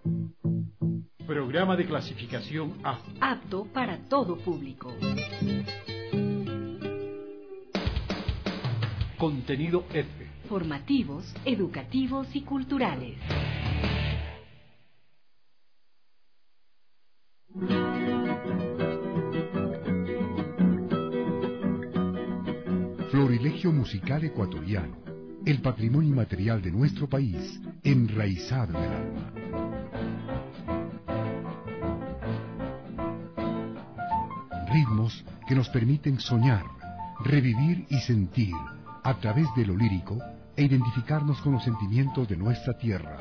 Programa de clasificación A. Apto para todo público. Contenido F. Formativos, educativos y culturales. Florilegio musical ecuatoriano, el patrimonio inmaterial de nuestro país, enraizado en el alma. Ritmos que nos permiten soñar, revivir y sentir a través de lo lírico e identificarnos con los sentimientos de nuestra tierra.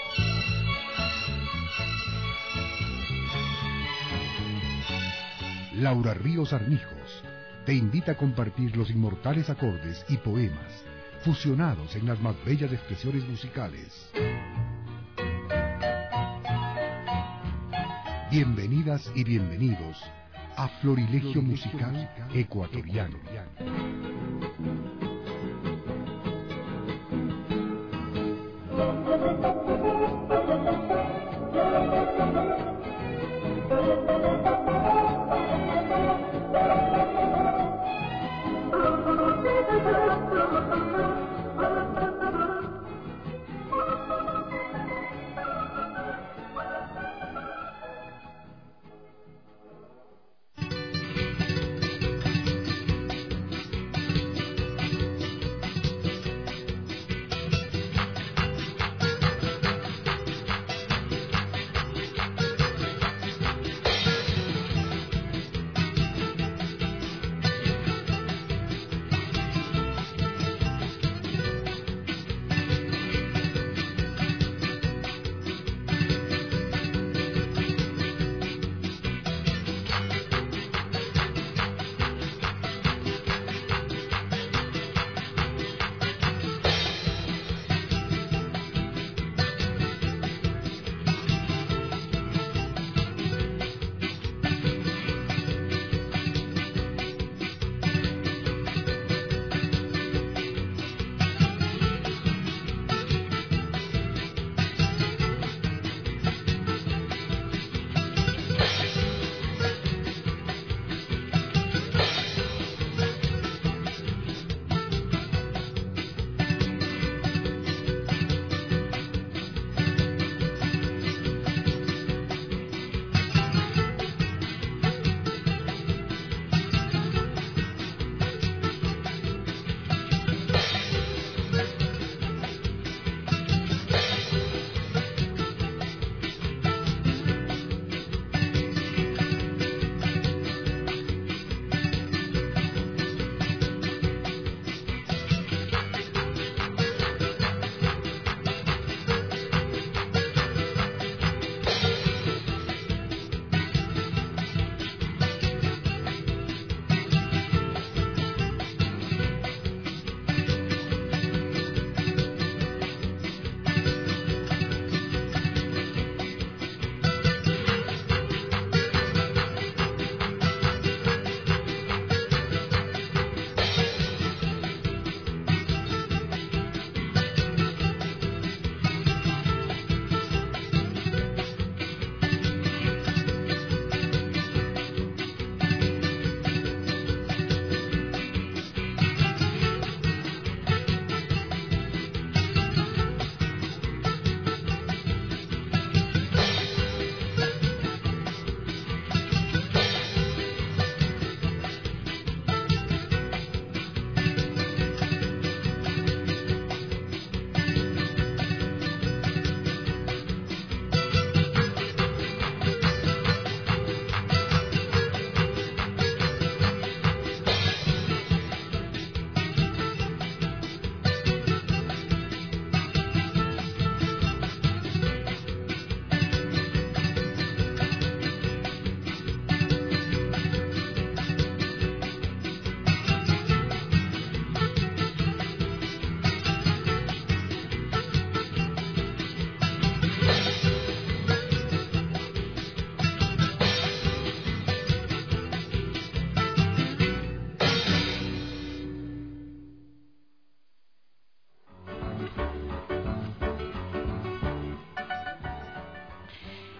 Laura Ríos Armijos te invita a compartir los inmortales acordes y poemas fusionados en las más bellas expresiones musicales. Bienvenidas y bienvenidos a Florilegio Musical Ecuatoriano.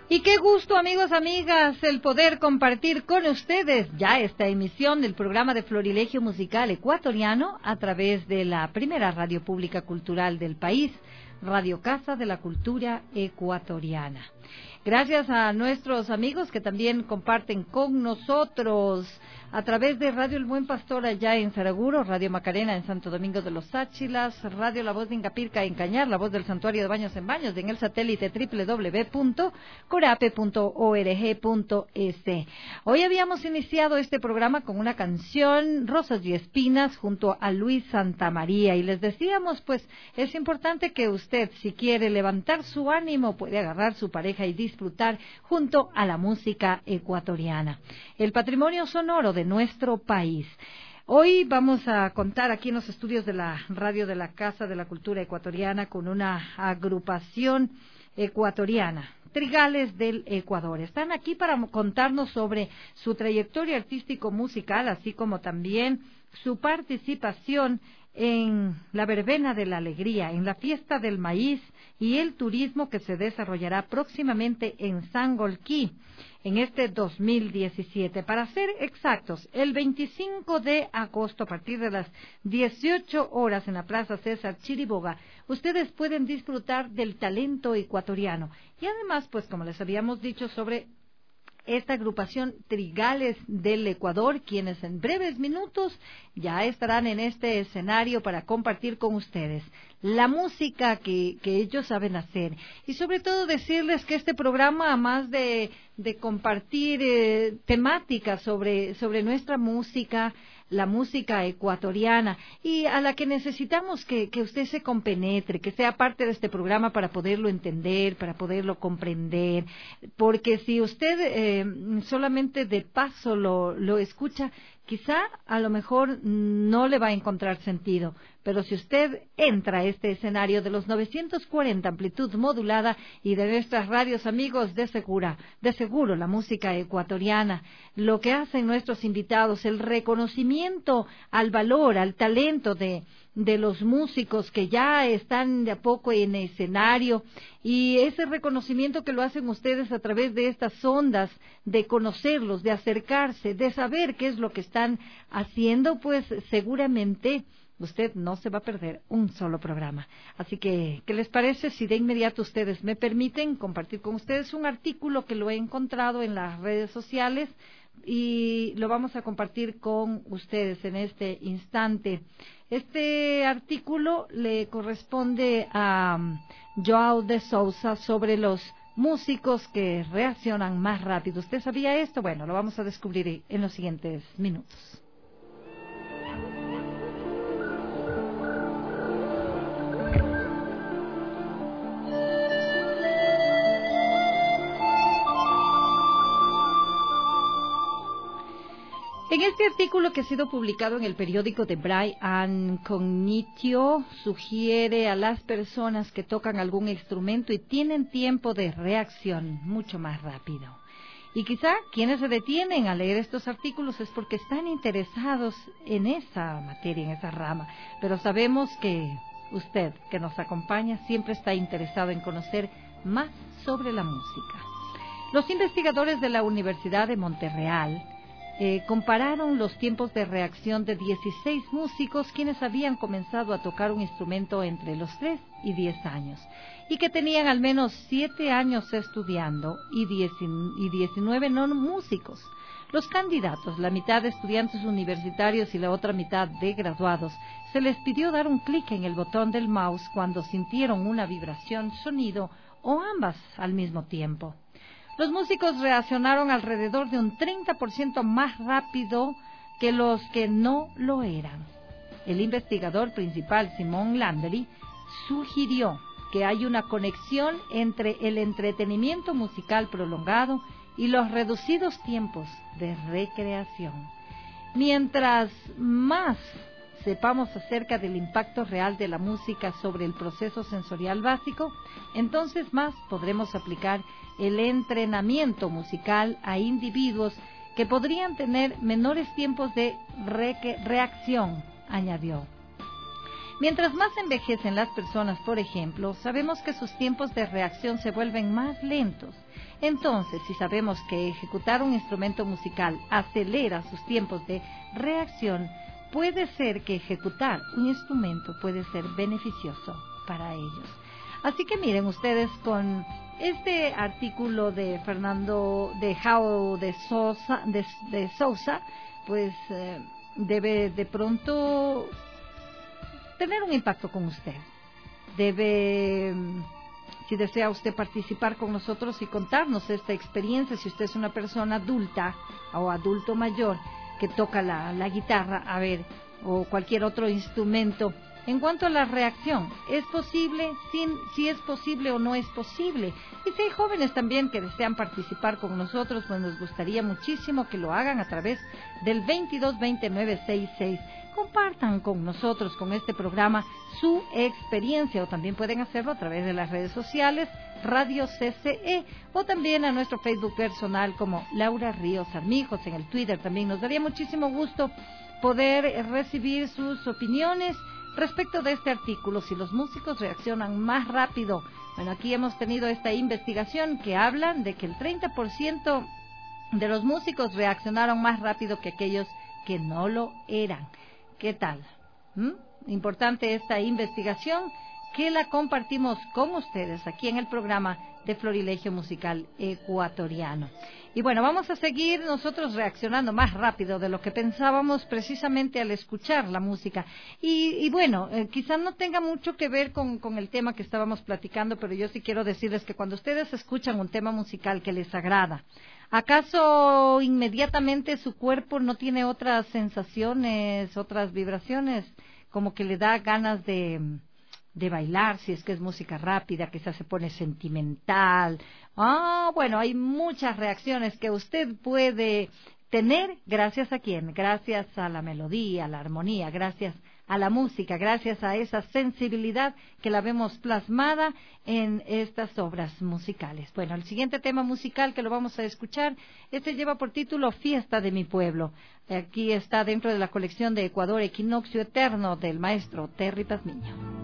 Y qué gusto, amigos, amigas, el poder compartir con ustedes ya esta emisión del programa de Florilegio Musical Ecuatoriano a través de la primera radio pública cultural del país, Radio Casa de la Cultura Ecuatoriana. Gracias a nuestros amigos que también comparten con nosotros a través de Radio El Buen Pastor allá en Saraguro, Radio Macarena en Santo Domingo de los Áchilas, Radio La Voz de Ingapirca en Cañar, La Voz del Santuario de Baños en Baños, en el satélite www.corape.org.es. Hoy habíamos iniciado este programa con una canción, Rosas y Espinas, junto a Luis Santamaría, y les decíamos, pues, es importante que usted, si quiere levantar su ánimo, puede agarrar su pareja y disfrutar junto a la música ecuatoriana, el patrimonio sonoro de nuestro país. Hoy vamos a contar aquí en los estudios de la radio de la Casa de la Cultura Ecuatoriana con una agrupación ecuatoriana, Trigales del Ecuador. Están aquí para contarnos sobre su trayectoria artístico-musical, así como también su participación en la Verbena de la Alegría, en la Fiesta del Maíz y el turismo que se desarrollará próximamente en Sangolquí en este 2017. Para ser exactos, el 25 de agosto a partir de las 18 horas en la Plaza César Chiriboga, ustedes pueden disfrutar del talento ecuatoriano. Y además, pues como les habíamos dicho sobre esta agrupación Trigales del Ecuador, quienes en breves minutos ya estarán en este escenario para compartir con ustedes la música que ellos saben hacer. Y sobre todo decirles que este programa, además de compartir temáticas sobre nuestra música, la música ecuatoriana, y a la que necesitamos que usted se compenetre, que sea parte de este programa para poderlo entender, para poderlo comprender, porque si usted solamente de paso lo escucha, quizá a lo mejor no le va a encontrar sentido, pero si usted entra a este escenario de los 940 amplitud modulada y de nuestras radios amigos, de seguro la música ecuatoriana, lo que hacen nuestros invitados, el reconocimiento al valor, al talento de los músicos que ya están de a poco en escenario, y ese reconocimiento que lo hacen ustedes a través de estas ondas, de conocerlos, de acercarse, de saber qué es lo que están haciendo, pues seguramente usted no se va a perder un solo programa. Así que, ¿qué les parece si de inmediato ustedes me permiten compartir con ustedes un artículo que lo he encontrado en las redes sociales y lo vamos a compartir con ustedes en este instante? Este artículo le corresponde a Joao de Sousa sobre los músicos que reaccionan más rápido. ¿Usted sabía esto? Bueno, lo vamos a descubrir en los siguientes minutos. En este artículo que ha sido publicado en el periódico de Brian Cognitio, sugiere a las personas que tocan algún instrumento y tienen tiempo de reacción mucho más rápido. Y quizá quienes se detienen a leer estos artículos es porque están interesados en esa materia, en esa rama. Pero sabemos que usted, que nos acompaña, siempre está interesado en conocer más sobre la música. Los investigadores de la Universidad de Montreal compararon los tiempos de reacción de 16 músicos quienes habían comenzado a tocar un instrumento entre los 3 y 10 años y que tenían al menos 7 años estudiando y 19 no músicos. Los candidatos, la mitad de estudiantes universitarios y la otra mitad de graduados, se les pidió dar un clic en el botón del mouse cuando sintieron una vibración, sonido o ambas al mismo tiempo. Los músicos reaccionaron alrededor de un 30% más rápido que los que no lo eran. El investigador principal, Simon Landry, sugirió que hay una conexión entre el entretenimiento musical prolongado y los reducidos tiempos de recreación. Mientras más sepamos acerca del impacto real de la música sobre el proceso sensorial básico, entonces más podremos aplicar el entrenamiento musical a individuos que podrían tener menores tiempos de reacción, añadió. Mientras más envejecen las personas, por ejemplo, sabemos que sus tiempos de reacción se vuelven más lentos. Entonces, si sabemos que ejecutar un instrumento musical acelera sus tiempos de reacción, puede ser que ejecutar un instrumento puede ser beneficioso para ellos. Así que miren ustedes, con este artículo de Fernando de João de Sousa, pues debe de pronto tener un impacto con usted. Debe, si desea usted participar con nosotros y contarnos esta experiencia, si usted es una persona adulta o adulto mayor que toca la guitarra, a ver, o cualquier otro instrumento. En cuanto a la reacción, ¿es posible? Si es posible o no es posible. Y si hay jóvenes también que desean participar con nosotros, pues nos gustaría muchísimo que lo hagan a través del 222966. Compartan con nosotros, con este programa, su experiencia, o también pueden hacerlo a través de las redes sociales, Radio CCE, o también a nuestro Facebook personal como Laura Ríos Armijos, en el Twitter también. Nos daría muchísimo gusto poder recibir sus opiniones respecto de este artículo, si los músicos reaccionan más rápido. Bueno, aquí hemos tenido esta investigación que hablan de que el 30% de los músicos reaccionaron más rápido que aquellos que no lo eran. ¿Qué tal? Importante esta investigación, que la compartimos con ustedes aquí en el programa de Florilegio Musical Ecuatoriano. Y bueno, vamos a seguir nosotros reaccionando más rápido de lo que pensábamos precisamente al escuchar la música. Y bueno, quizás no tenga mucho que ver con el tema que estábamos platicando, pero yo sí quiero decirles que cuando ustedes escuchan un tema musical que les agrada, ¿acaso inmediatamente su cuerpo no tiene otras sensaciones, otras vibraciones, como que le da ganas de bailar? Si es que es música rápida, quizás se pone sentimental. Bueno, hay muchas reacciones que usted puede tener. ¿Gracias a quién? Gracias a la melodía, a la armonía, gracias a la música, gracias a esa sensibilidad que la vemos plasmada en estas obras musicales. Bueno, el siguiente tema musical que lo vamos a escuchar, este lleva por título Fiesta de mi pueblo. Aquí está dentro de la colección de Ecuador, Equinoccio Eterno, del maestro Terry Pazmiño.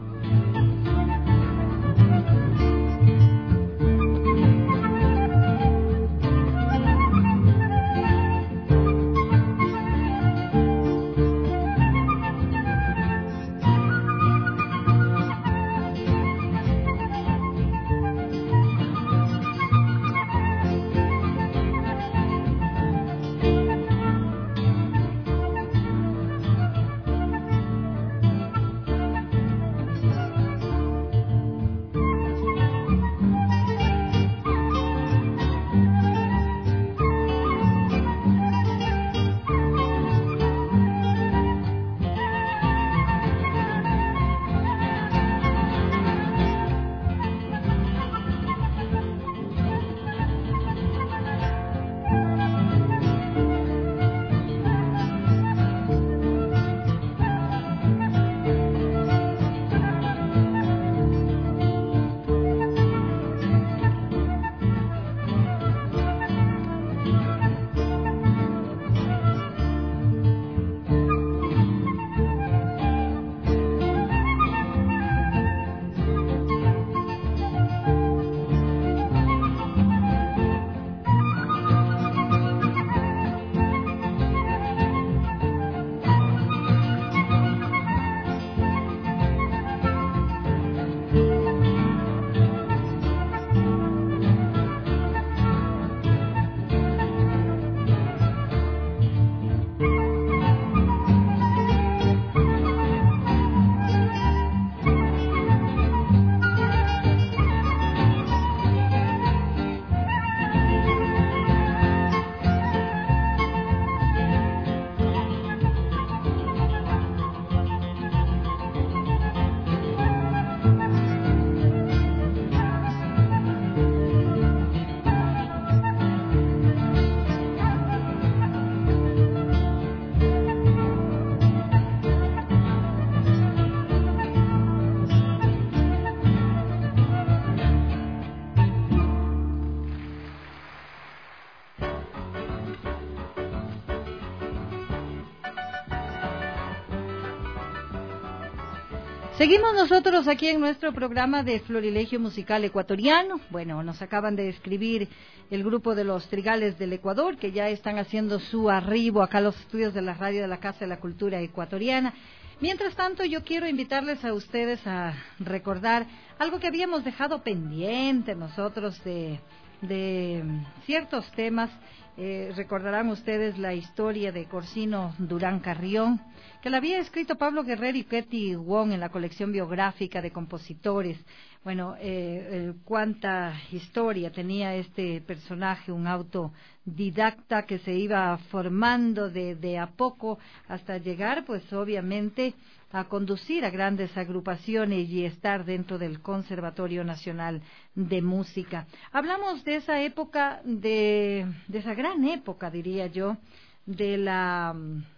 Seguimos nosotros aquí en nuestro programa de Florilegio Musical Ecuatoriano. Bueno, nos acaban de escribir el grupo de los Trigales del Ecuador, que ya están haciendo su arribo acá a los estudios de la radio de la Casa de la Cultura Ecuatoriana. Mientras tanto, yo quiero invitarles a ustedes a recordar algo que habíamos dejado pendiente nosotros de ciertos temas. Recordarán ustedes la historia de Corsino Durán Carrión, que la había escrito Pablo Guerrero y Ketty Wong en la colección biográfica de compositores. Bueno, cuánta historia tenía este personaje, un autodidacta que se iba formando de a poco hasta llegar, pues obviamente, a conducir a grandes agrupaciones y estar dentro del Conservatorio Nacional de Música. Hablamos de esa época, de esa gran época, diría yo, de la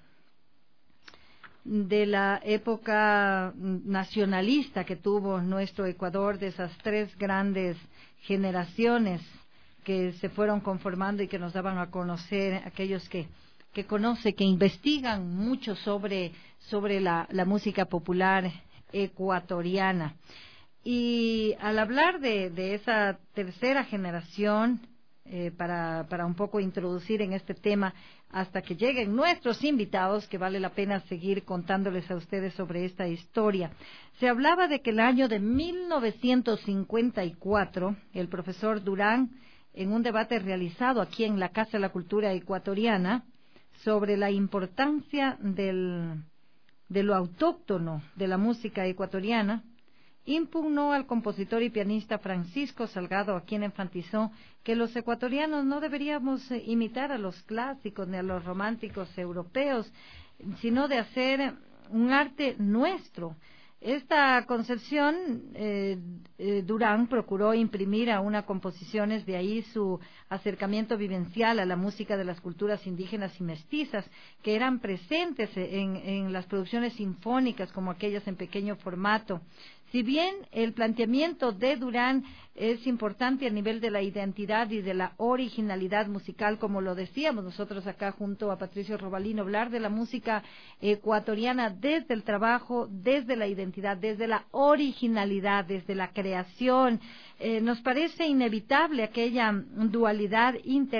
época nacionalista que tuvo nuestro Ecuador, de esas tres grandes generaciones que se fueron conformando y que nos daban a conocer aquellos que conocen, que investigan mucho sobre la música popular ecuatoriana. Y al hablar de esa tercera generación, para un poco introducir en este tema hasta que lleguen nuestros invitados, que vale la pena seguir contándoles a ustedes sobre esta historia. Se hablaba de que el año de 1954, el profesor Durán, en un debate realizado aquí en la Casa de la Cultura Ecuatoriana, sobre la importancia de lo autóctono de la música ecuatoriana, impugnó al compositor y pianista Francisco Salgado, a quien enfatizó que los ecuatorianos no deberíamos imitar a los clásicos ni a los románticos europeos, sino de hacer un arte nuestro. Esta concepción, Durán procuró imprimir a una composiciones, de ahí su acercamiento vivencial a la música de las culturas indígenas y mestizas, que eran presentes en las producciones sinfónicas, como aquellas en pequeño formato. Si bien el planteamiento de Durán es importante a nivel de la identidad y de la originalidad musical, como lo decíamos nosotros acá junto a Patricio Robalino, hablar de la música ecuatoriana desde el trabajo, desde la identidad, desde la originalidad, desde la creación, nos parece inevitable aquella dualidad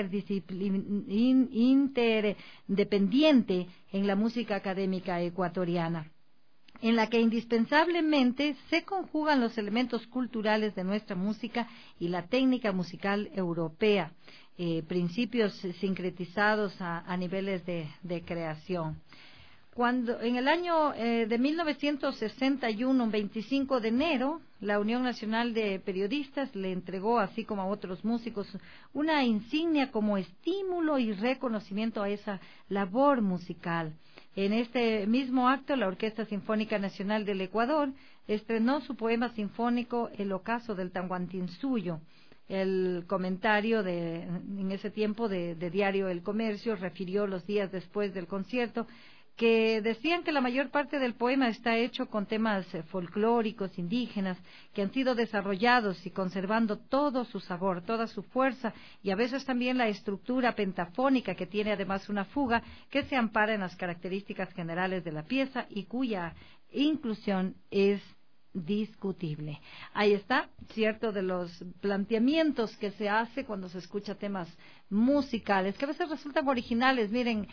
interdependiente en la música académica ecuatoriana, en la que indispensablemente se conjugan los elementos culturales de nuestra música y la técnica musical europea, principios sincretizados a niveles de creación. Cuando en el año de 1961, un 25 de enero, la Unión Nacional de Periodistas le entregó, así como a otros músicos, una insignia como estímulo y reconocimiento a esa labor musical. En este mismo acto, la Orquesta Sinfónica Nacional del Ecuador estrenó su poema sinfónico El ocaso del Tahuantinsuyo. El comentario en ese tiempo de Diario El Comercio refirió los días después del concierto que decían que la mayor parte del poema está hecho con temas folclóricos, indígenas, que han sido desarrollados y conservando todo su sabor, toda su fuerza, y a veces también la estructura pentafónica, que tiene además una fuga, que se ampara en las características generales de la pieza y cuya inclusión es discutible. Ahí está, cierto, de los planteamientos que se hace cuando se escucha temas musicales, que a veces resultan originales. Miren,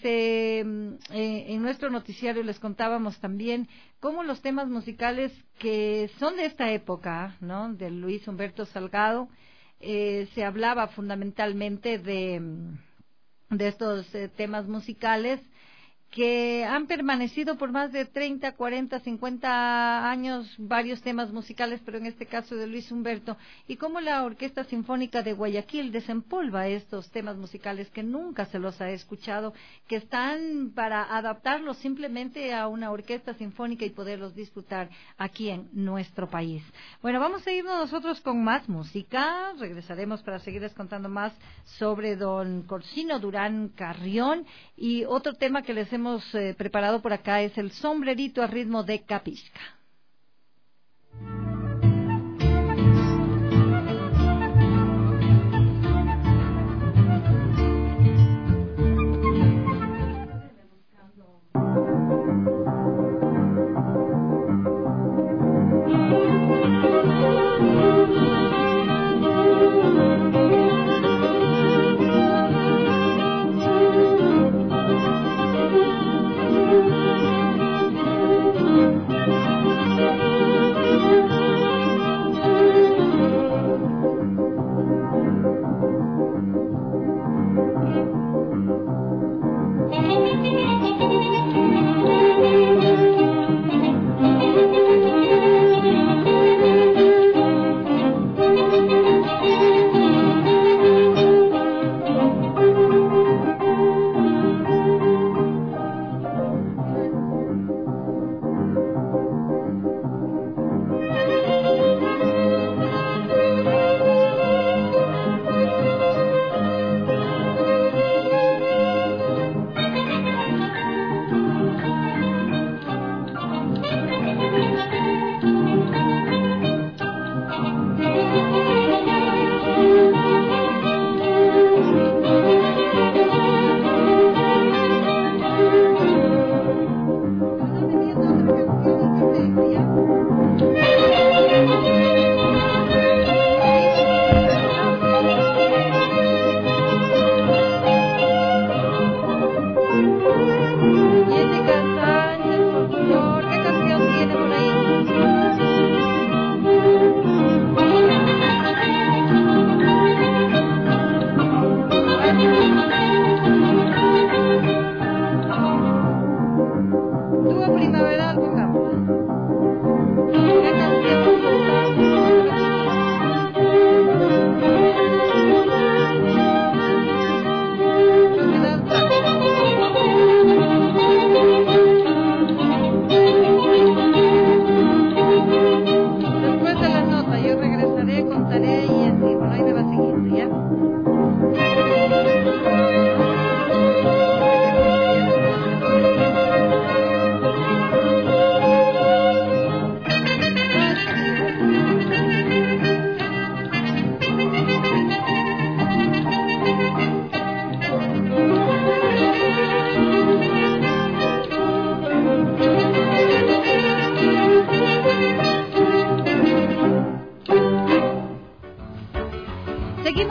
en nuestro noticiario les contábamos también cómo los temas musicales que son de esta época, ¿no?, de Luis Humberto Salgado, se hablaba fundamentalmente de estos temas musicales que han permanecido por más de 30, 40, 50 años, varios temas musicales, pero en este caso de Luis Humberto, y cómo la Orquesta Sinfónica de Guayaquil desempolva estos temas musicales que nunca se los ha escuchado, que están para adaptarlos simplemente a una orquesta sinfónica y poderlos disfrutar aquí en nuestro país. Bueno, vamos a irnos nosotros con más música, regresaremos para seguirles contando más sobre don Corsino Durán Carrión, y otro tema que les hemos preparado por acá es el sombrerito a ritmo de capisca.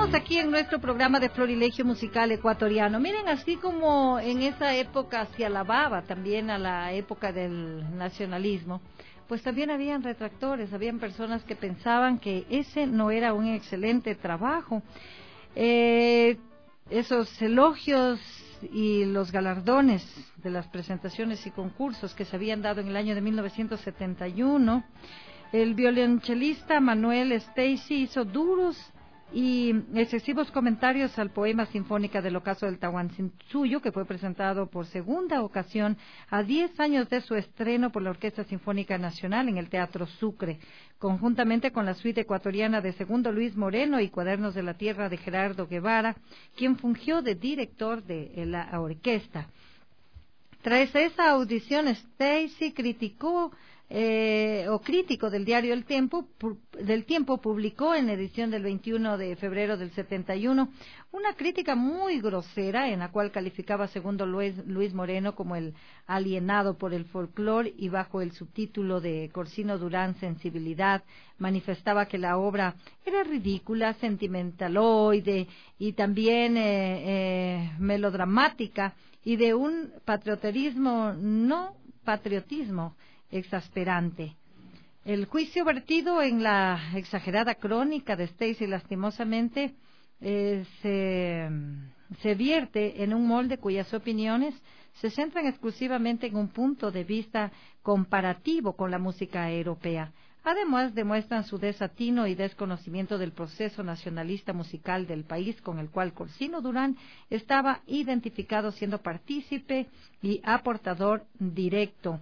Estamos aquí en nuestro programa de Florilegio Musical Ecuatoriano. Miren, así como en esa época se alababa también a la época del nacionalismo, pues también habían retractores, habían personas que pensaban que ese no era un excelente trabajo. Esos elogios y los galardones de las presentaciones y concursos que se habían dado en el año de 1971, el violonchelista Manuel Stacy hizo duros y excesivos comentarios al poema sinfónica del Ocaso del Tahuantinsuyo, que fue presentado por segunda ocasión a 10 años de su estreno por la Orquesta Sinfónica Nacional en el Teatro Sucre, conjuntamente con la suite ecuatoriana de Segundo Luis Moreno y Cuadernos de la Tierra de Gerardo Guevara, quien fungió de director de la orquesta. Tras esa audición, Stacy criticó crítico del diario El Tiempo, publicó en edición del 21 de febrero del 71 una crítica muy grosera en la cual calificaba a Segundo Luis Moreno como el alienado por el folclore, y bajo el subtítulo de Corsino Durán Sensibilidad manifestaba que la obra era ridícula, sentimentaloide y también melodramática y de un patriotismo exasperante. El juicio vertido en la exagerada crónica de Stacy lastimosamente se vierte en un molde cuyas opiniones se centran exclusivamente en un punto de vista comparativo con la música europea. Además, demuestran su desatino y desconocimiento del proceso nacionalista musical del país con el cual Corsino Durán estaba identificado, siendo partícipe y aportador directo.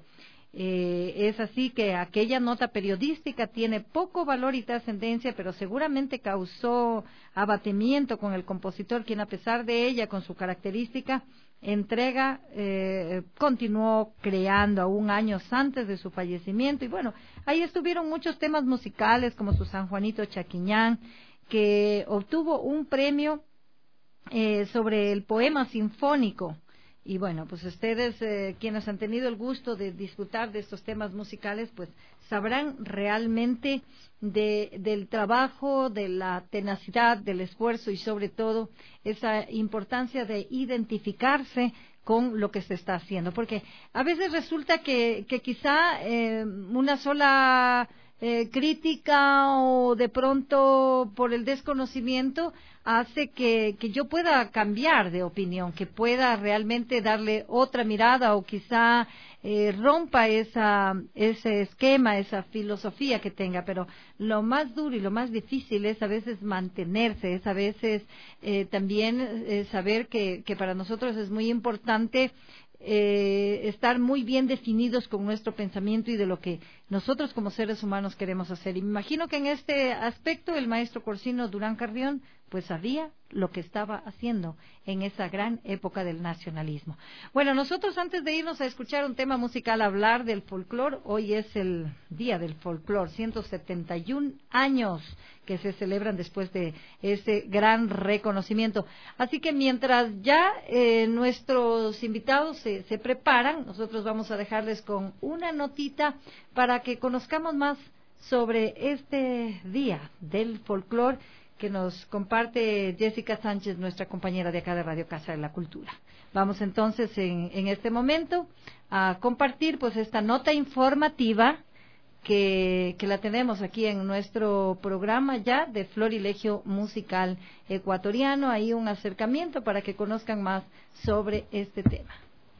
Es así que aquella nota periodística tiene poco valor y trascendencia, pero seguramente causó abatimiento con el compositor, quien a pesar de ella, con su característica entrega, continuó creando aún años antes de su fallecimiento. Y bueno, ahí estuvieron muchos temas musicales como su San Juanito Chaquiñán, que obtuvo un premio sobre el poema sinfónico. Y bueno, pues ustedes, quienes han tenido el gusto de disfrutar de estos temas musicales, pues sabrán realmente del trabajo, de la tenacidad, del esfuerzo y sobre todo esa importancia de identificarse con lo que se está haciendo. Porque a veces resulta que quizá una sola crítica o de pronto por el desconocimiento hace que yo pueda cambiar de opinión, que pueda realmente darle otra mirada o quizá rompa ese esquema, esa filosofía que tenga. Pero lo más duro y lo más difícil es a veces mantenerse, es a veces también saber que para nosotros es muy importante estar muy bien definidos con nuestro pensamiento y de lo que nosotros como seres humanos queremos hacer. Y me imagino que en este aspecto el maestro Corsino Durán Carrión pues sabía lo que estaba haciendo en esa gran época del nacionalismo. Bueno, nosotros antes de irnos a escuchar un tema musical, hablar del folclore, hoy es el día del folclore, 171 años que se celebran después de ese gran reconocimiento. Así que mientras ya nuestros invitados se preparan, nosotros vamos a dejarles con una notita para que conozcamos más sobre este día del folclore que nos comparte Jessica Sánchez, nuestra compañera de acá de Radio Casa de la Cultura. Vamos entonces en este momento a compartir pues esta nota informativa que la tenemos aquí en nuestro programa ya de Florilegio Musical Ecuatoriano. Hay un acercamiento para que conozcan más sobre este tema.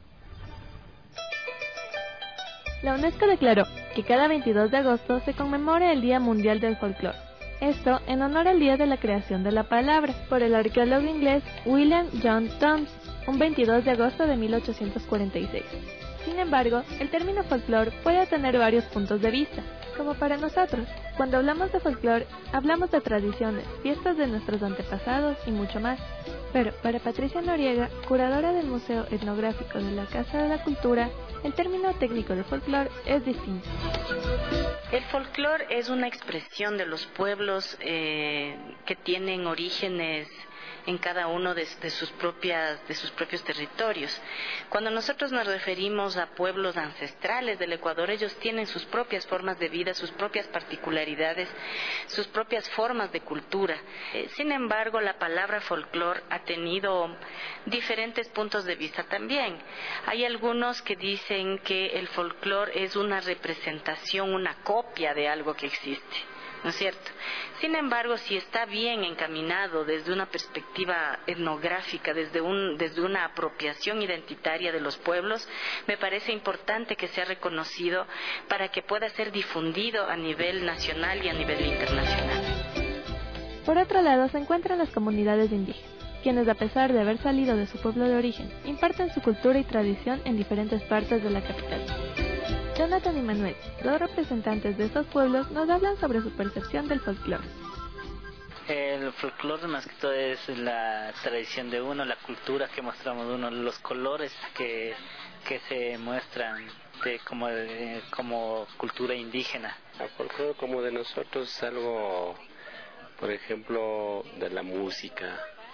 La UNESCO declaró que cada 22 de agosto se conmemora el Día Mundial del Folclore. Esto en honor al día de la creación de la palabra, por el arqueólogo inglés William John Thoms, un 22 de agosto de 1846. Sin embargo, el término folclore puede tener varios puntos de vista, como para nosotros. Cuando hablamos de folclore, hablamos de tradiciones, fiestas de nuestros antepasados y mucho más. Pero para Patricia Noriega, curadora del Museo Etnográfico de la Casa de la Cultura, el término técnico de folclore es distinto. El folclore es una expresión de los pueblos que tienen orígenes en cada uno de sus propios territorios. Cuando nosotros nos referimos a pueblos ancestrales del Ecuador, ellos tienen sus propias formas de vida, sus propias particularidades, sus propias formas de cultura. Sin embargo, la palabra folclor ha tenido diferentes puntos de vista también. Hay algunos que dicen que el folclor es una representación, una copia de algo que existe, ¿no es cierto? Sin embargo, si está bien encaminado desde una perspectiva etnográfica, desde una apropiación identitaria de los pueblos, me parece importante que sea reconocido para que pueda ser difundido a nivel nacional y a nivel internacional. Por otro lado, se encuentran las comunidades indígenas, quienes, a pesar de haber salido de su pueblo de origen, imparten su cultura y tradición en diferentes partes de la capital. Jonathan y Manuel, dos representantes de estos pueblos, nos hablan sobre su percepción del folclore. El folclore más que todo es la tradición de uno, la cultura que mostramos uno, los colores que se muestran como cultura indígena. El folclore como de nosotros es algo, por ejemplo, de la música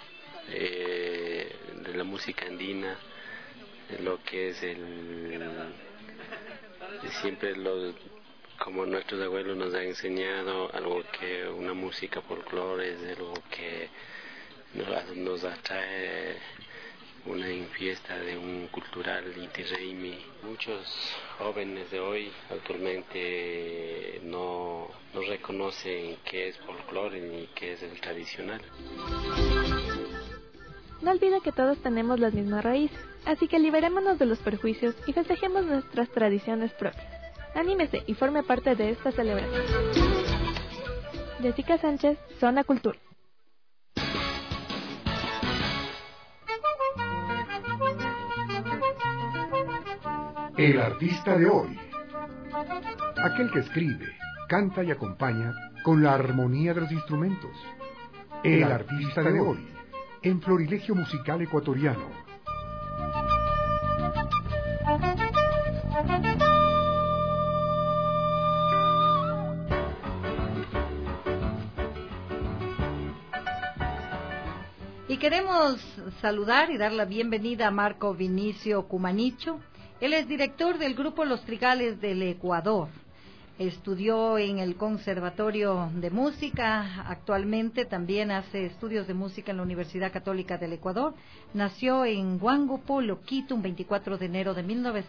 andina, lo que es siempre como nuestros abuelos nos han enseñado, algo que una música folclore es algo que nos atrae, una fiesta de un cultural Inti Raymi. Muchos jóvenes de hoy actualmente no reconocen qué es folclore ni qué es el tradicional. No olvide que todos tenemos las mismas raíces, así que liberémonos de los prejuicios y festejemos nuestras tradiciones propias. Anímese y forme parte de esta celebración. Jessica Sánchez, Zona Cultura. El artista de hoy. Aquel que escribe, canta y acompaña con la armonía de los instrumentos. El artista de hoy, en Florilegio Musical Ecuatoriano. Y queremos saludar y dar la bienvenida a Marco Vinicio Cumanicho. Él es director del grupo Los Trigales del Ecuador. Estudió en el Conservatorio de Música, actualmente también hace estudios de música en la Universidad Católica del Ecuador. Nació en Huango Polo, Quito, un 24 de enero de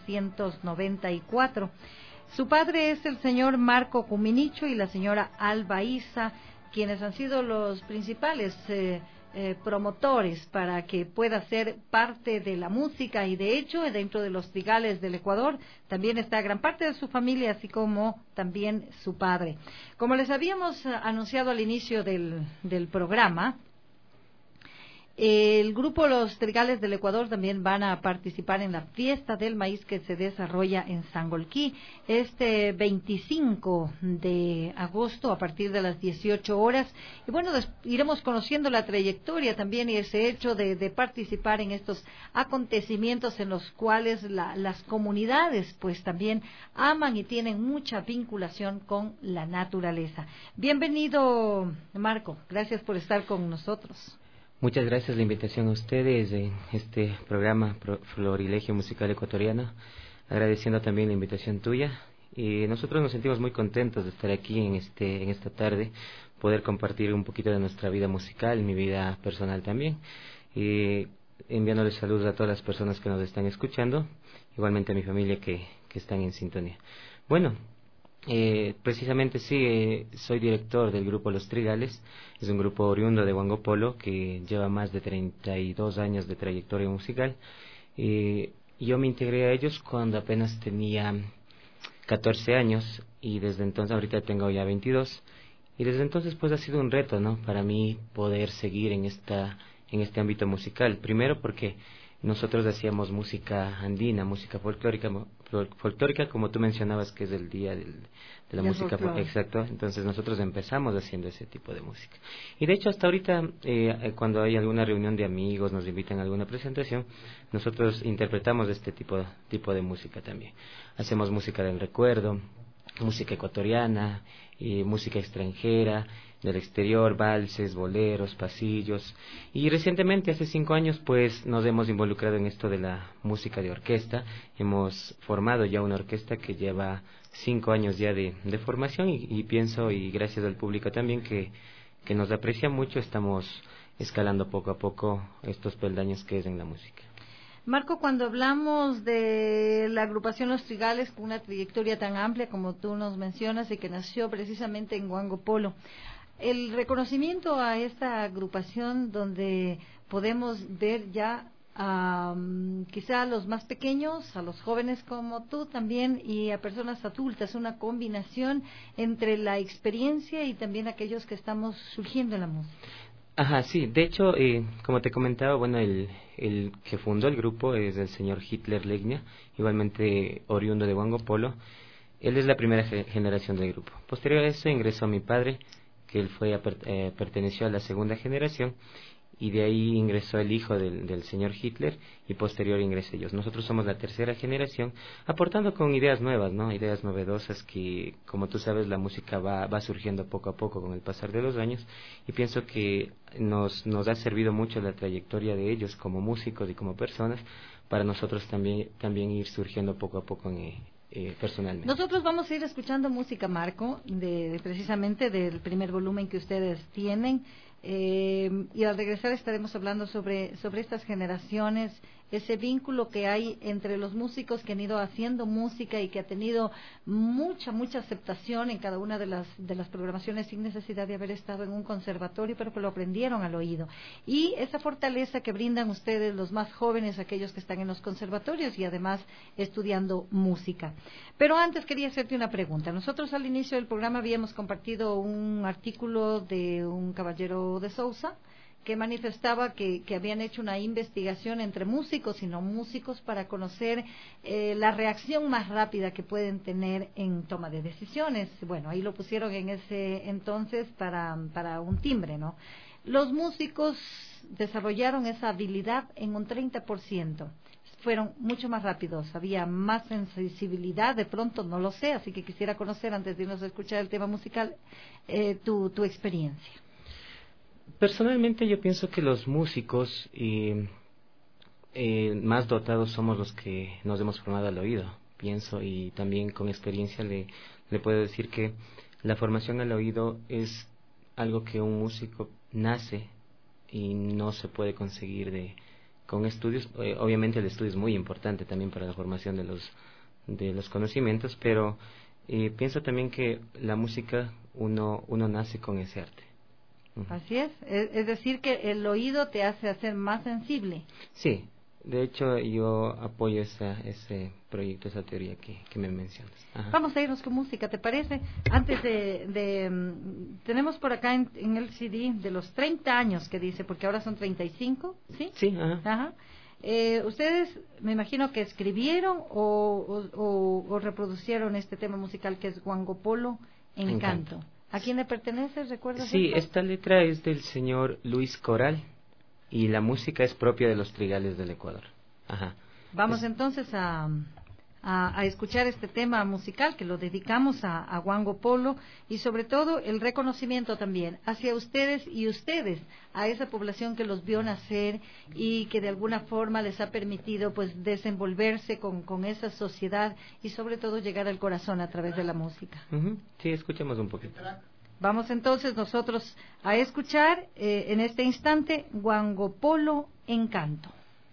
1994. Su padre es el señor Marco Cumanicho y la señora Alba Isa, quienes han sido los principales promotores para que pueda ser parte de la música, y de hecho dentro de los Trigales del Ecuador también está gran parte de su familia, así como también su padre. Como les habíamos anunciado al inicio del programa, el grupo Los Trigales del Ecuador también van a participar en la fiesta del maíz que se desarrolla en Sangolquí este 25 de agosto a partir de las 18 horas. Y bueno, iremos conociendo la trayectoria también y ese hecho de participar en estos acontecimientos en los cuales las comunidades pues también aman y tienen mucha vinculación con la naturaleza. Bienvenido, Marco, gracias por estar con nosotros. Muchas gracias la invitación a ustedes en este programa Florilegio Musical Ecuatoriano, agradeciendo también la invitación tuya, y nosotros nos sentimos muy contentos de estar aquí en esta tarde, poder compartir un poquito de nuestra vida musical, mi vida personal también, y enviándoles saludos a todas las personas que nos están escuchando, igualmente a mi familia que están en sintonía. Bueno, precisamente sí, soy director del grupo Los Trigales. Es un grupo oriundo de Huango Polo que lleva más de 32 años de trayectoria musical. Yo me integré a ellos cuando apenas tenía 14 años y desde entonces, ahorita tengo ya 22, y desde entonces pues ha sido un reto, ¿no?, para mí poder seguir en este ámbito musical. Primero porque nosotros hacíamos música andina, música folclórica, como tú mencionabas, que es el día de la música, exacto. Entonces nosotros empezamos haciendo ese tipo de música. Y de hecho hasta ahorita, cuando hay alguna reunión de amigos, nos invitan a alguna presentación, nosotros interpretamos este tipo de música también. Hacemos música del recuerdo, música ecuatoriana, y música extranjera, del exterior, valses, boleros, pasillos, y recientemente, hace 5 años, pues nos hemos involucrado en esto de la música de orquesta. Hemos formado ya una orquesta que lleva 5 años ya de formación, y pienso, y gracias al público también, que nos aprecia mucho, estamos escalando poco a poco estos peldaños que es en la música. Marco, cuando hablamos de la agrupación Los Trigales, con una trayectoria tan amplia como tú nos mencionas y que nació precisamente en Huango Polo, el reconocimiento a esta agrupación donde podemos ver ya quizá a los más pequeños, a los jóvenes como tú también y a personas adultas, una combinación entre la experiencia y también aquellos que estamos surgiendo en la música. Ajá, sí. De hecho, como te comentaba, bueno, el que fundó el grupo es el señor Hitler Legna, igualmente oriundo de Huango Polo. Él es la primera generación del grupo. Posterior a eso ingresó mi padre, que él perteneció a la segunda generación, y de ahí ingresó el hijo del señor Hitler, y posterior ingresé yo. Nosotros somos la tercera generación, aportando con ideas nuevas, ¿no? Ideas novedosas que, como tú sabes, la música va surgiendo poco a poco con el pasar de los años, y pienso que nos ha servido mucho la trayectoria de ellos como músicos y como personas, para nosotros también ir surgiendo poco a poco personalmente. Nosotros vamos a ir escuchando música, Marco, precisamente del primer volumen que ustedes tienen. Y al regresar estaremos hablando sobre estas generaciones, ese vínculo que hay entre los músicos que han ido haciendo música y que ha tenido mucha aceptación en cada una de las programaciones sin necesidad de haber estado en un conservatorio, pero que lo aprendieron al oído, y esa fortaleza que brindan ustedes, los más jóvenes, aquellos que están en los conservatorios y además estudiando música. Pero antes quería hacerte una pregunta. Nosotros al inicio del programa habíamos compartido un artículo de un caballero de Sousa que manifestaba que habían hecho una investigación entre músicos y no músicos para conocer la reacción más rápida que pueden tener en toma de decisiones. Bueno, ahí lo pusieron en ese entonces para un timbre, ¿no? Los músicos desarrollaron esa habilidad en un 30%. Fueron mucho más rápidos, había más sensibilidad, de pronto no lo sé, así que quisiera conocer, antes de irnos a escuchar el tema musical, tu experiencia. Personalmente yo pienso que los músicos más dotados somos los que nos hemos formado al oído, pienso, y también con experiencia le puedo decir que la formación al oído es algo que un músico nace y no se puede conseguir con estudios. Obviamente el estudio es muy importante también para la formación de los conocimientos, pero pienso también que la música uno nace con ese arte. Así es decir que el oído te hace hacer más sensible. Sí, de hecho yo apoyo ese proyecto, esa teoría que me mencionas. Ajá. Vamos a irnos con música, ¿te parece? Antes tenemos por acá en el CD de los 30 años que dice, porque ahora son 35, ¿sí? Sí, ajá. Ajá. Ustedes me imagino que escribieron o reproducieron este tema musical que es Huango Polo Encanto. ¿A quién le pertenece? ¿Recuerdas? Sí, esta letra es del señor Luis Coral y la música es propia de los Trigales del Ecuador. Ajá. Vamos entonces a escuchar este tema musical que lo dedicamos a Huango Polo, y sobre todo el reconocimiento también hacia ustedes y ustedes a esa población que los vio nacer y que de alguna forma les ha permitido pues desenvolverse con esa sociedad y sobre todo llegar al corazón a través de la música. Sí, escuchemos un poquito. Vamos entonces nosotros a escuchar en este instante Huango Polo Encanto.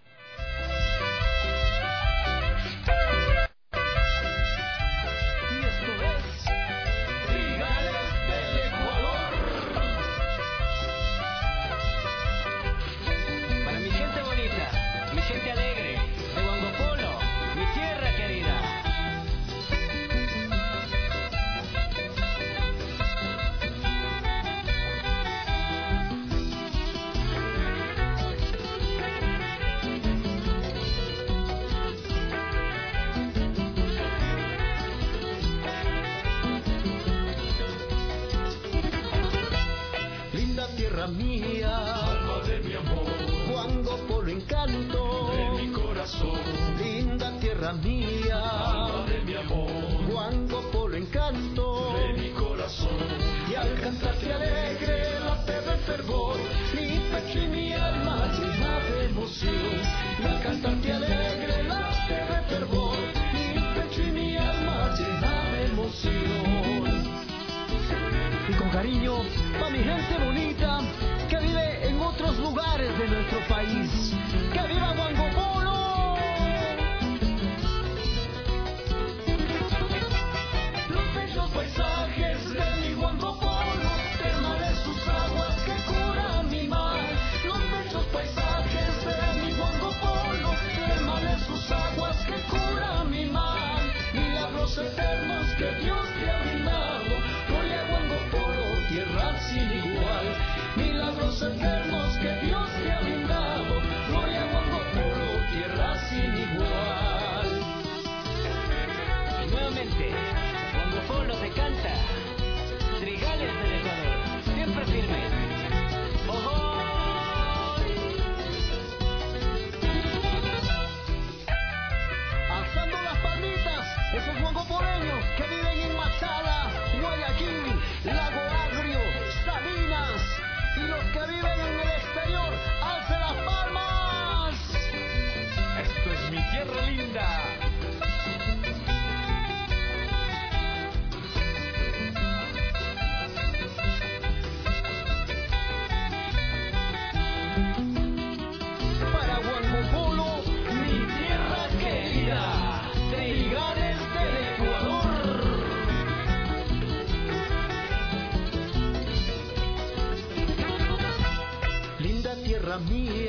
Mía, alma de mi amor, Huango Polo Encanto de mi corazón, linda tierra mía, alma de mi amor, Huango Polo Encanto de mi corazón, y al cantarte alegre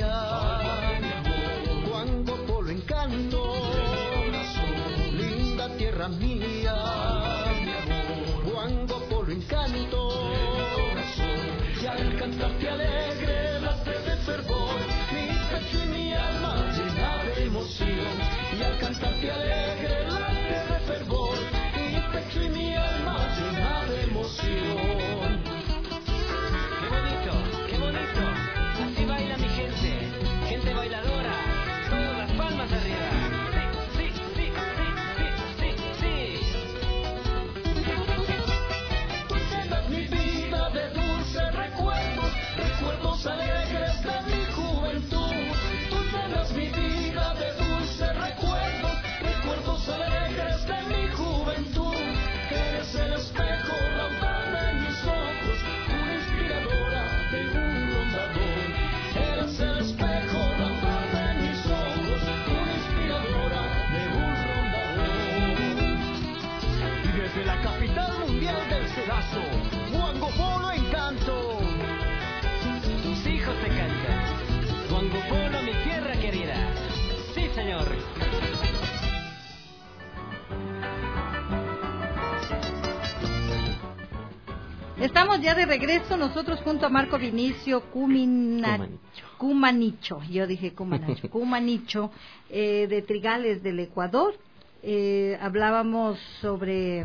Guango, Polo, Encanto, linda tierra mía. Guango, Polo, Encanto, y al cantarte alegre late de fervor mi pecho y mi alma llena de emoción. Y al cantarte alegre late de fervor mi pecho y mi alma llena de emoción. Qué bonito, así baila mi gente bailadora, todas las palmas arriba. Sí, sí, sí, sí, sí, sí, Tú llenas mi vida de dulces recuerdos, recuerdos alegres de mi juventud. Tú llenas mi vida de dulces recuerdos, recuerdos alegres de mi juventud. Eres el espejo, la lámpara en mis ojos, una inspiradora de un rondador. Eres el espejo, la lámpara en mis ojos, una inspiradora de un rondador. Y desde la capital mundial del sedazo, Guango, Polo, Encanto, tus hijos te cantan. Guango, Polo, mi tierra querida. Sí, señor. Estamos ya de regreso nosotros junto a Marco Vinicio Cumanicho, yo dije Cumanacho, Cumanicho, de Trigales del Ecuador. Hablábamos sobre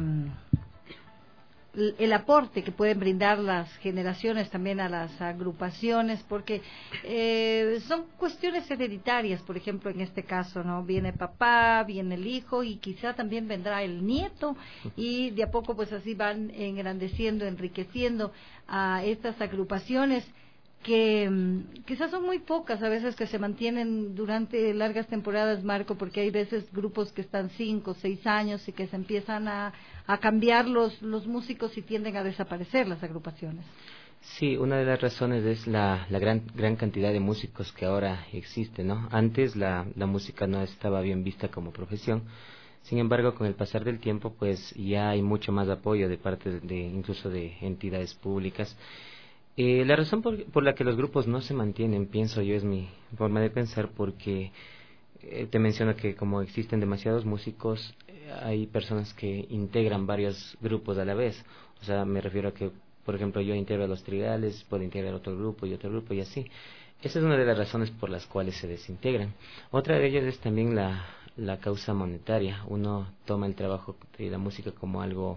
el aporte que pueden brindar las generaciones también a las agrupaciones, porque son cuestiones hereditarias. Por ejemplo, en este caso, ¿no? Viene papá, viene el hijo y quizá también vendrá el nieto, y de a poco pues así van engrandeciendo, enriqueciendo a estas agrupaciones que quizás son muy pocas a veces, que se mantienen durante largas temporadas, Marco, porque hay veces grupos que están 5 o 6 años y que se empiezan a cambiar los músicos y tienden a desaparecer las agrupaciones. Sí, una de las razones es la gran cantidad de músicos que ahora existe, ¿no? Antes la música no estaba bien vista como profesión. Sin embargo, con el pasar del tiempo, pues ya hay mucho más apoyo de parte incluso de entidades públicas. La razón por la que los grupos no se mantienen, pienso yo, es mi forma de pensar, porque te menciono que como existen demasiados músicos, hay personas que integran varios grupos a la vez. O sea, me refiero a que, por ejemplo, yo integro a los Trigales, puedo integrar otro grupo y así. Esa es una de las razones por las cuales se desintegran. Otra de ellas es también la causa monetaria. Uno toma el trabajo de la música como algo,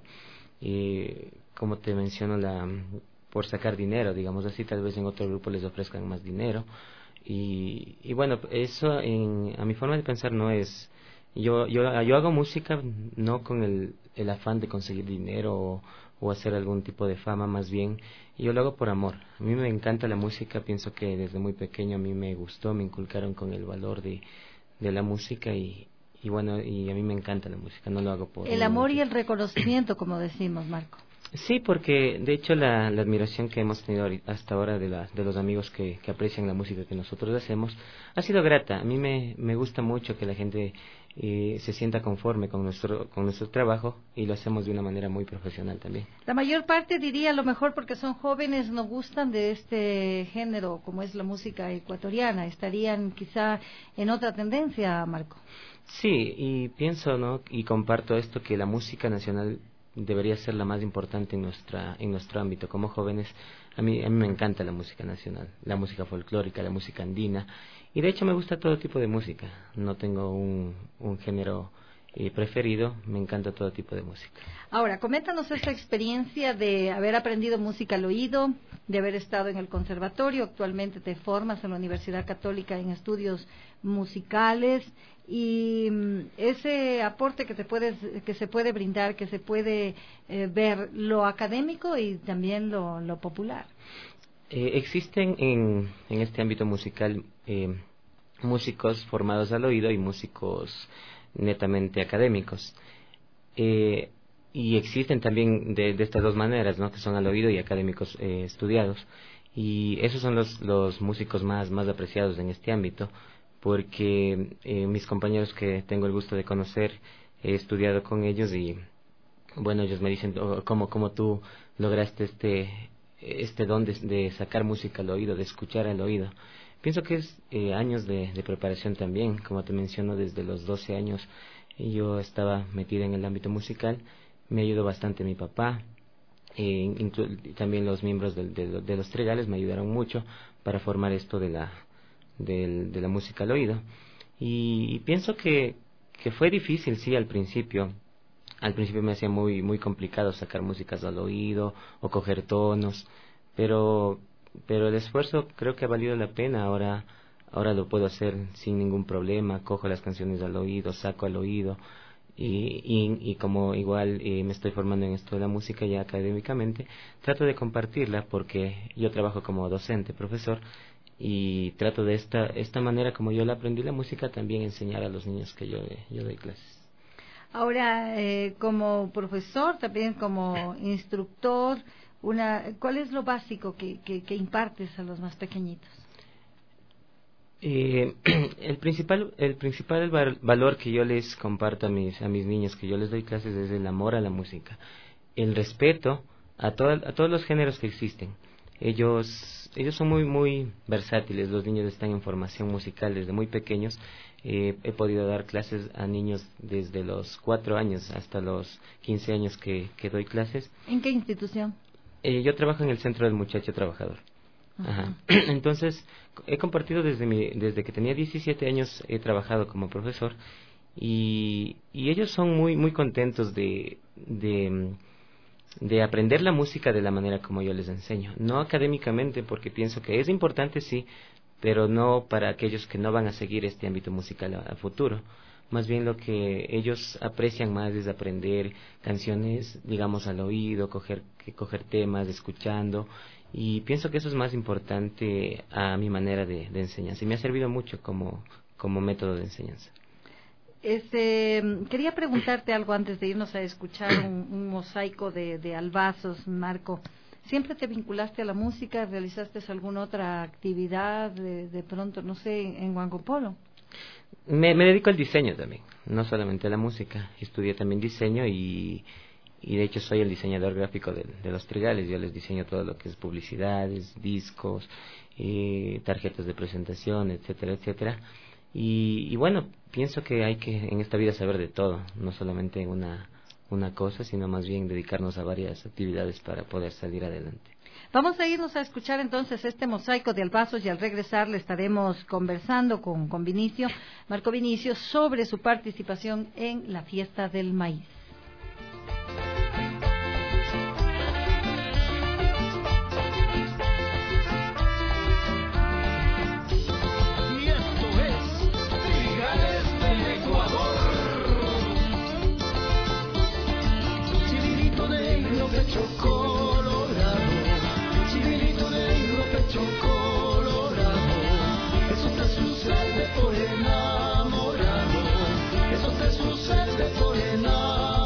como te menciono, por sacar dinero, digamos así. Tal vez en otro grupo les ofrezcan más dinero. Y bueno, eso a mi forma de pensar no es... Yo hago música no con el afán de conseguir dinero o hacer algún tipo de fama, más bien yo lo hago por amor. A mí me encanta la música, pienso que desde muy pequeño a mí me gustó, me inculcaron con el valor de la música y bueno, y a mí me encanta la música, no lo hago por... El amor y el reconocimiento, como decimos, Marco. Sí, porque de hecho la admiración que hemos tenido hasta ahora de los amigos que aprecian la música que nosotros hacemos ha sido grata. A mí me gusta mucho que la gente se sienta conforme con nuestro trabajo, y lo hacemos de una manera muy profesional también. La mayor parte, diría, a lo mejor porque son jóvenes, no gustan de este género como es la música ecuatoriana. Estarían quizá en otra tendencia, Marco. Sí, y pienso, ¿no?, y comparto esto, que la música nacional debería ser la más importante en nuestro ámbito. Como jóvenes, a mí me encanta la música nacional, la música folclórica, la música andina, y de hecho me gusta todo tipo de música. No tengo un género preferido, me encanta todo tipo de música. Ahora, coméntanos esa experiencia de haber aprendido música al oído, de haber estado en el conservatorio. Actualmente te formas en la Universidad Católica en estudios musicales, y ese aporte que se puede brindar, que se puede ver, lo académico y también lo popular. Existen en este ámbito musical músicos formados al oído y músicos netamente académicos, y existen también de estas dos maneras, ¿no?, que son al oído y académicos estudiados, y esos son los músicos más apreciados en este ámbito, porque mis compañeros que tengo el gusto de conocer, he estudiado con ellos, y bueno, ellos me dicen cómo tú lograste este don de sacar música al oído, de escuchar al oído. Pienso que es años de preparación también. Como te menciono, desde los 12 años yo estaba metida en el ámbito musical. Me ayudó bastante mi papá. También los miembros de los Tregales me ayudaron mucho para formar esto de la música al oído. Y pienso que fue difícil, sí, al principio. Al principio me hacía muy complicado sacar músicas al oído o coger tonos, pero el esfuerzo creo que ha valido la pena. Ahora lo puedo hacer sin ningún problema. Cojo las canciones al oído, saco al oído, y como igual me estoy formando en esto de la música ya académicamente, trato de compartirla porque yo trabajo como docente, profesor, y trato de esta manera como yo la aprendí la música también enseñar a los niños que yo doy clases. Ahora, como profesor, también como instructor, ¿cuál es lo básico que impartes a los más pequeñitos? El principal valor que yo les comparto a mis niños, que yo les doy clases, es el amor a la música, el respeto a todos los géneros que existen. Ellos son muy versátiles. Los niños están en formación musical desde muy pequeños. He podido dar clases a niños desde los 4 años hasta los 15 años que doy clases. ¿En qué institución? Yo trabajo en el Centro del Muchacho Trabajador. Ajá. Entonces, he compartido desde que tenía 17 años, he trabajado como profesor, y ellos son muy contentos de aprender la música de la manera como yo les enseño. No académicamente, porque pienso que es importante, sí, pero no para aquellos que no van a seguir este ámbito musical a futuro. Más bien lo que ellos aprecian más es aprender canciones, digamos, al oído, coger temas, escuchando, y pienso que eso es más importante a mi manera de enseñanza, y me ha servido mucho como método de enseñanza. Quería preguntarte algo antes de irnos a escuchar un mosaico de albazos, Marco. ¿Siempre te vinculaste a la música? ¿Realizaste alguna otra actividad de pronto, no sé, en Huanco Polo? Me dedico al diseño también, no solamente a la música. Estudié también diseño y de hecho soy el diseñador gráfico de los Tregales. Yo les diseño todo lo que es publicidades, discos, tarjetas de presentación, etcétera, etcétera. Y bueno, pienso que hay que en esta vida saber de todo, no solamente una cosa, sino más bien dedicarnos a varias actividades para poder salir adelante. Vamos a irnos a escuchar entonces este mosaico de albazos, y al regresar le estaremos conversando con Vinicio, Marco Vinicio, sobre su participación en la Fiesta del Maíz. Pecho colorado, chivilito negro, pecho colorado, eso te sucede por enamorado, eso te sucede por enamorado.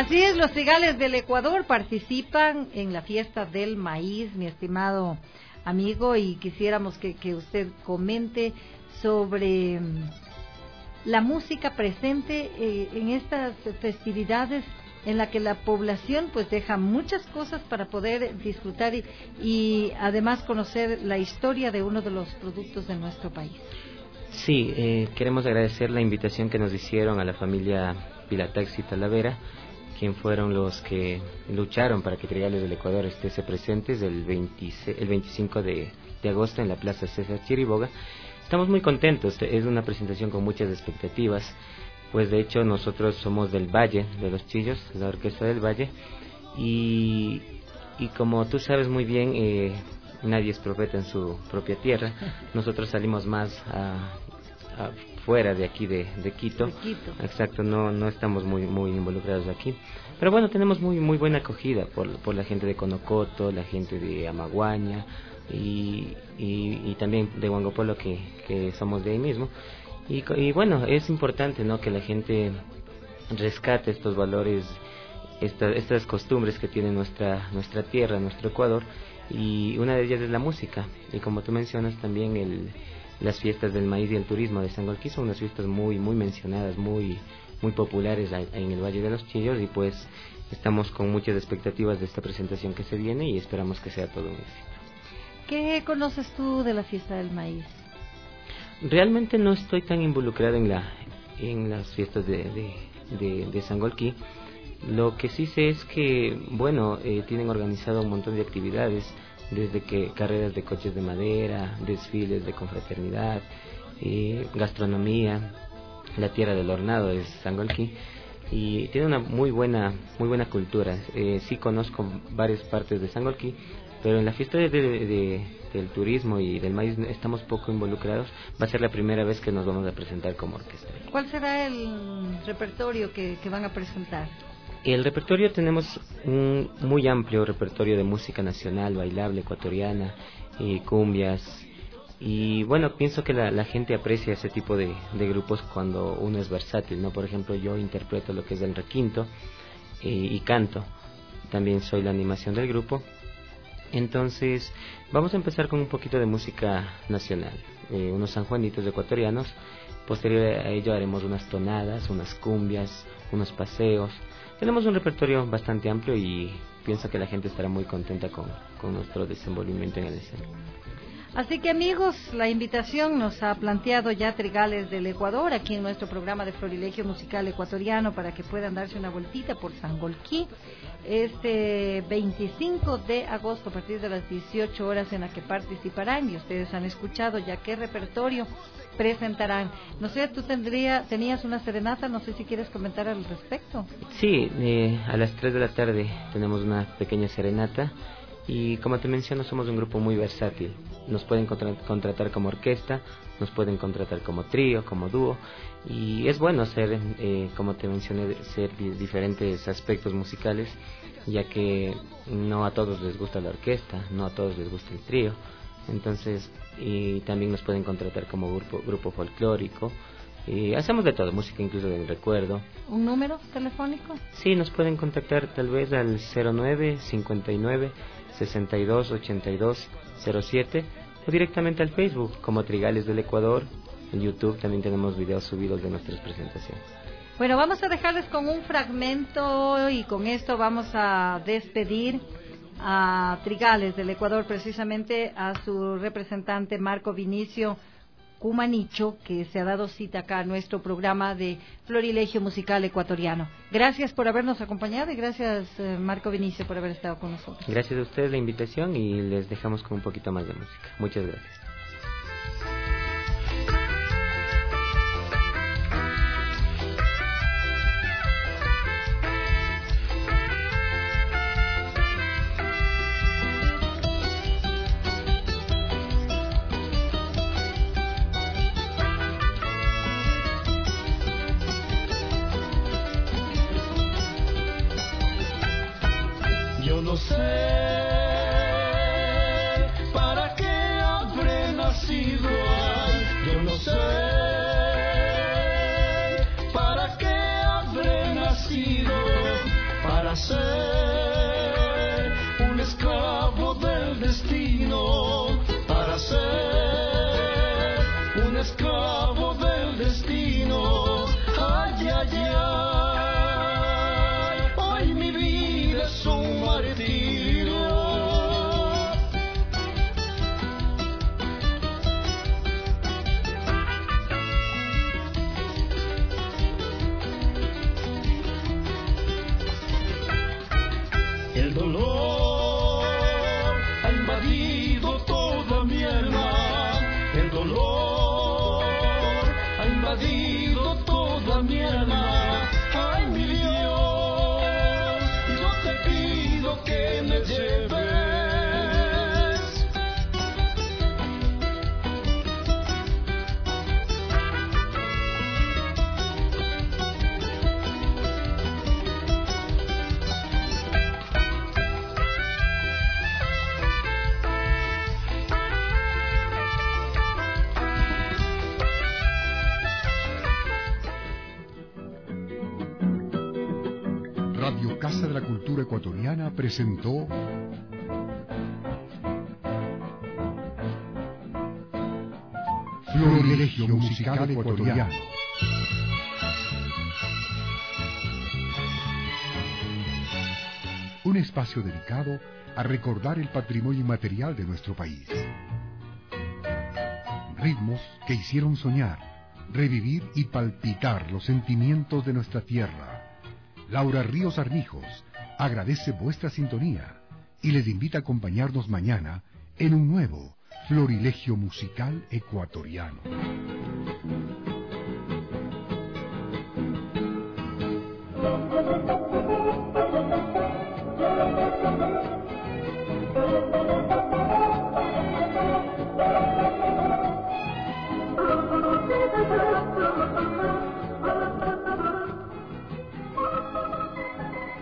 Así es, los Trigales del Ecuador participan en la fiesta del maíz, mi estimado amigo, y quisiéramos que usted comente sobre la música presente en estas festividades en la que la población pues deja muchas cosas para poder disfrutar y además conocer la historia de uno de los productos de nuestro país. Sí, queremos agradecer la invitación que nos hicieron a la familia Pilataxi Talavera, quien fueron los que lucharon para que Trigales del Ecuador esté presentes el 25 de agosto en la Plaza César Chiriboga. Estamos muy contentos, es una presentación con muchas expectativas, pues de hecho nosotros somos del Valle de los Chillos, la Orquesta del Valle, y como tú sabes muy bien, nadie es profeta en su propia tierra. Nosotros salimos más fuera de aquí de Quito. Exacto, no estamos muy involucrados aquí, pero bueno, tenemos muy buena acogida por la gente de Conocoto, la gente de Amaguaña y también de Huangopolo, que somos de ahí mismo. Y bueno, es importante, ¿no?, que la gente rescate estos valores, estas costumbres que tiene nuestra tierra, nuestro Ecuador, y una de ellas es la música. Y como tú mencionas también, las fiestas del maíz y el turismo de Sangolquí son unas fiestas muy mencionadas, muy populares en el Valle de los Chillos, y pues estamos con muchas expectativas de esta presentación que se viene y esperamos que sea todo un éxito. ¿Qué conoces tú de la fiesta del maíz? Realmente no estoy tan involucrado en las fiestas de Sangolquí. Lo que sí sé es que, bueno, tienen organizado un montón de actividades, desde que carreras de coches de madera, desfiles de confraternidad, gastronomía. La tierra del hornado es Sangolquí y tiene una muy buena cultura. Sí conozco varias partes de Sangolquí, pero en la fiesta del turismo y del maíz estamos poco involucrados. Va a ser la primera vez que nos vamos a presentar como orquesta. ¿Cuál será el repertorio que van a presentar? El repertorio, tenemos un muy amplio repertorio de música nacional, bailable, ecuatoriana, cumbias. Y bueno, pienso que la gente aprecia ese tipo de grupos cuando uno es versátil, ¿no? Por ejemplo, yo interpreto lo que es el requinto y canto. También soy la animación del grupo. Entonces, vamos a empezar con un poquito de música nacional, unos sanjuanitos ecuatorianos. Posterior a ello haremos unas tonadas, unas cumbias, unos paseos. Tenemos un repertorio bastante amplio y pienso que la gente estará muy contenta con nuestro desenvolvimiento en el escenario. Así que amigos, la invitación nos ha planteado ya Trigales del Ecuador aquí en nuestro programa de Florilegio Musical Ecuatoriano para que puedan darse una vueltita por Sangolquí este 25 de agosto a partir de las 18 horas en la que participarán, y ustedes han escuchado ya qué repertorio presentarán. No sé, tú tenías una serenata, no sé si quieres comentar al respecto. Sí, a las 3 de la tarde tenemos una pequeña serenata. Y como te menciono, somos un grupo muy versátil. Nos pueden contratar como orquesta, nos pueden contratar como trío, como dúo. Y es bueno hacer, como te mencioné, ser diferentes aspectos musicales, ya que no a todos les gusta la orquesta, no a todos les gusta el trío. Entonces, y también nos pueden contratar como grupo folclórico. Y hacemos de todo, música incluso del recuerdo. ¿Un número telefónico? Sí, nos pueden contactar tal vez al 09 59 62 82 07 o directamente al Facebook como Trigales del Ecuador. En YouTube también tenemos videos subidos de nuestras presentaciones. Bueno, vamos a dejarles con un fragmento y con esto vamos a despedir a Trigales del Ecuador, precisamente a su representante Marco Vinicio Cumanicho, que se ha dado cita acá a nuestro programa de Florilegio Musical Ecuatoriano. Gracias por habernos acompañado y gracias, Marco Vinicio, por haber estado con nosotros. Gracias a ustedes la invitación y les dejamos con un poquito más de música. Muchas gracias. No sé para qué habré nacido, yo no sé para qué habré nacido, ser un esclavo del destino, para ser un esclavo del destino. Ay, ay, ay, ay, mi vida es un martirio. El dolor ha invadido toda mi alma, el dolor ha invadido toda mi alma. Ay, mi Dios, yo te pido que me lleves. Radio Casa de la Cultura Ecuatoriana presentó Florilegio Musical Ecuatoriano. Un espacio dedicado a recordar el patrimonio inmaterial de nuestro país. Ritmos que hicieron soñar, revivir y palpitar los sentimientos de nuestra tierra. Laura Ríos Armijos agradece vuestra sintonía y les invita a acompañarnos mañana en un nuevo Florilegio Musical Ecuatoriano.